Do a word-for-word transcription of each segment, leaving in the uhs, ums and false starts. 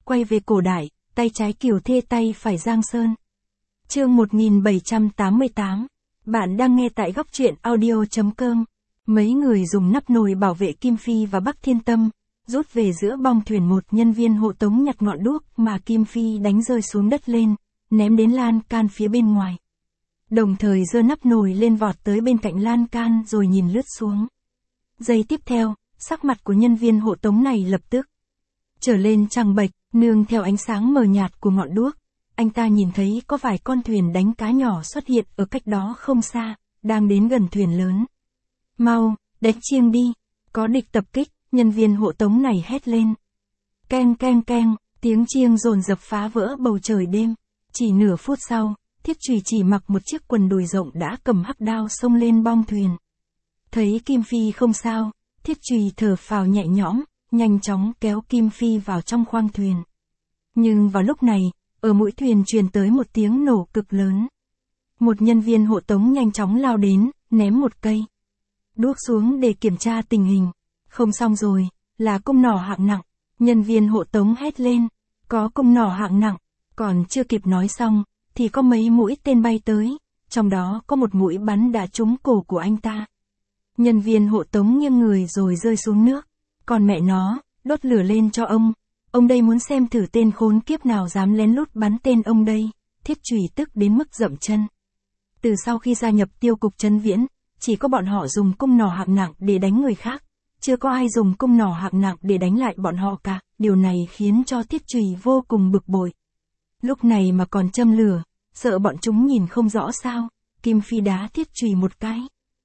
quay về cổ đại, tay trái Kiều Thê tay phải Giang Sơn. Chương một nghìn bảy trăm tám mươi tám. Bạn đang nghe tại góc truyện audio chấm com. Mấy người dùng nắp nồi bảo vệ Kim Phi và Bắc Thiên Tâm, rút về giữa bong thuyền một nhân viên hộ tống nhặt ngọn đuốc mà Kim Phi đánh rơi xuống đất lên, ném đến lan can phía bên ngoài. Đồng thời giơ nắp nồi lên vọt tới bên cạnh lan can rồi nhìn lướt xuống. Giây tiếp theo, sắc mặt của nhân viên hộ tống này lập tức trở lên trắng bệch, nương theo ánh sáng mờ nhạt của ngọn đuốc. Anh ta nhìn thấy có vài con thuyền đánh cá nhỏ xuất hiện ở cách đó không xa, đang đến gần thuyền lớn. Mau, đánh chiêng đi, có địch tập kích, nhân viên hộ tống này hét lên. Keng keng keng, tiếng chiêng dồn dập phá vỡ bầu trời đêm. Chỉ nửa phút sau, Thiết Chùy chỉ mặc một chiếc quần đùi rộng đã cầm hắc đao xông lên bong thuyền. Thấy Kim Phi không sao, Thiết Chùy thở phào nhẹ nhõm, nhanh chóng kéo Kim Phi vào trong khoang thuyền. Nhưng vào lúc này, ở mũi thuyền truyền tới một tiếng nổ cực lớn. Một nhân viên hộ tống nhanh chóng lao đến, ném một cây đuốc xuống để kiểm tra tình hình. Không xong rồi, là cung nỏ hạng nặng. Nhân viên hộ tống hét lên, có cung nỏ hạng nặng. Còn chưa kịp nói xong, thì có mấy mũi tên bay tới, trong đó có một mũi bắn đã trúng cổ của anh ta. Nhân viên hộ tống nghiêng người rồi rơi xuống nước. Còn mẹ nó, đốt lửa lên cho ông. Ông đây muốn xem thử tên khốn kiếp nào dám lén lút bắn tên ông đây. Thiết Chùy tức đến mức dậm chân. Từ sau khi gia nhập tiêu cục Trấn Viễn, chỉ có bọn họ dùng cung nỏ hạng nặng để đánh người khác. Chưa có ai dùng cung nỏ hạng nặng để đánh lại bọn họ cả. Điều này khiến cho Thiết Chùy vô cùng bực bội. Lúc này mà còn châm lửa, sợ bọn chúng nhìn không rõ sao. Kim Phi đá Thiết Chùy một cái.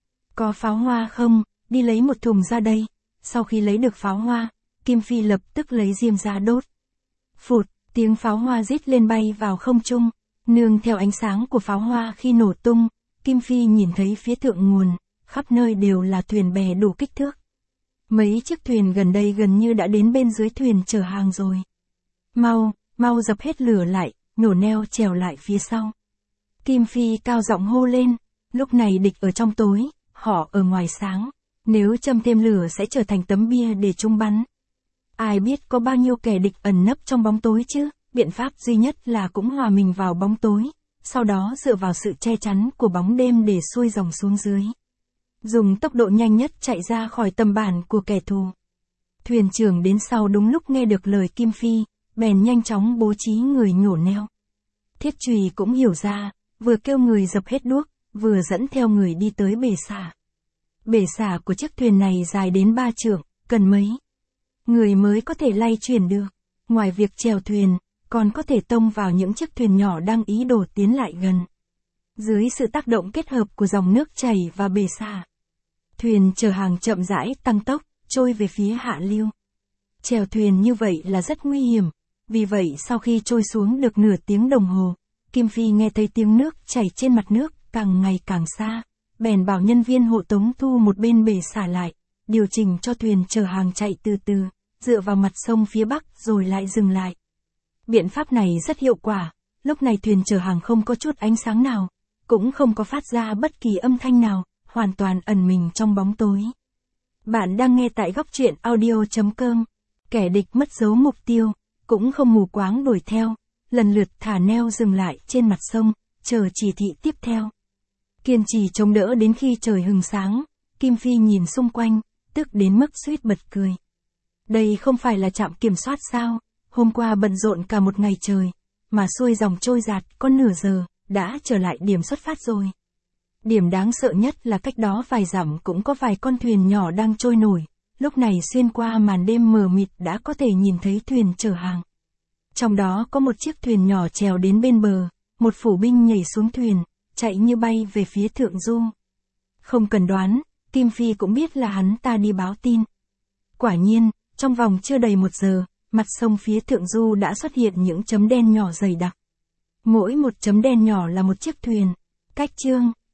Có pháo hoa không? Đi lấy một thùng ra đây. Sau khi lấy được pháo hoa, Kim Phi lập tức lấy diêm ra đốt. Phụt, tiếng pháo hoa rít lên bay vào không trung. Nương theo ánh sáng của pháo hoa khi nổ tung, Kim Phi nhìn thấy phía thượng nguồn, khắp nơi đều là thuyền bè đủ kích thước. Mấy chiếc thuyền gần đây gần như đã đến bên dưới thuyền chở hàng rồi. Mau, mau dập hết lửa lại, nhổ neo trèo lại phía sau. Kim Phi cao giọng hô lên, lúc này địch ở trong tối, họ ở ngoài sáng. Nếu châm thêm lửa sẽ trở thành tấm bia để chúng bắn. Ai biết có bao nhiêu kẻ địch ẩn nấp trong bóng tối chứ, biện pháp duy nhất là cũng hòa mình vào bóng tối, sau đó dựa vào sự che chắn của bóng đêm để xuôi dòng xuống dưới. Dùng tốc độ nhanh nhất chạy ra khỏi tầm bản của kẻ thù. Thuyền trưởng đến sau đúng lúc nghe được lời Kim Phi, bèn nhanh chóng bố trí người nhổ neo. Thiết Chùy cũng hiểu ra, vừa kêu người dập hết đuốc, vừa dẫn theo người đi tới bể xả. Bể xả của chiếc thuyền này dài đến ba trượng, cần mấy người mới có thể lay chuyển được. Ngoài việc chèo thuyền, còn có thể tông vào những chiếc thuyền nhỏ đang ý đồ tiến lại gần. Dưới sự tác động kết hợp của dòng nước chảy và bể xả, thuyền chở hàng chậm rãi tăng tốc, trôi về phía hạ lưu. Chèo thuyền như vậy là rất nguy hiểm, vì vậy sau khi trôi xuống được nửa tiếng đồng hồ, Kim Phi nghe thấy tiếng nước chảy trên mặt nước càng ngày càng xa. Bèn bảo nhân viên hộ tống thu một bên bể xả lại, điều chỉnh cho thuyền chở hàng chạy từ từ, dựa vào mặt sông phía bắc rồi lại dừng lại. Biện pháp này rất hiệu quả, lúc này thuyền chở hàng không có chút ánh sáng nào, cũng không có phát ra bất kỳ âm thanh nào, hoàn toàn ẩn mình trong bóng tối. Bạn đang nghe tại góc truyện audio chấm com. Kẻ địch mất dấu mục tiêu, cũng không mù quáng đuổi theo, lần lượt thả neo dừng lại trên mặt sông, chờ chỉ thị tiếp theo. Kiên trì chống đỡ đến khi trời hừng sáng, Kim Phi nhìn xung quanh, tức đến mức suýt bật cười. Đây không phải là trạm kiểm soát sao, hôm qua bận rộn cả một ngày trời, mà xuôi dòng trôi giạt có nửa giờ, đã trở lại điểm xuất phát rồi. Điểm đáng sợ nhất là cách đó vài dặm cũng có vài con thuyền nhỏ đang trôi nổi, lúc này xuyên qua màn đêm mờ mịt đã có thể nhìn thấy thuyền chở hàng. Trong đó có một chiếc thuyền nhỏ trèo đến bên bờ, một phủ binh nhảy xuống thuyền, chạy như bay về phía thượng du. Không cần đoán, Kim Phi cũng biết là hắn ta đi báo tin. Quả nhiên, trong vòng chưa đầy một giờ, mặt sông phía thượng du đã xuất hiện những chấm đen nhỏ dày đặc. Mỗi một chấm đen nhỏ là một chiếc thuyền. Cách chương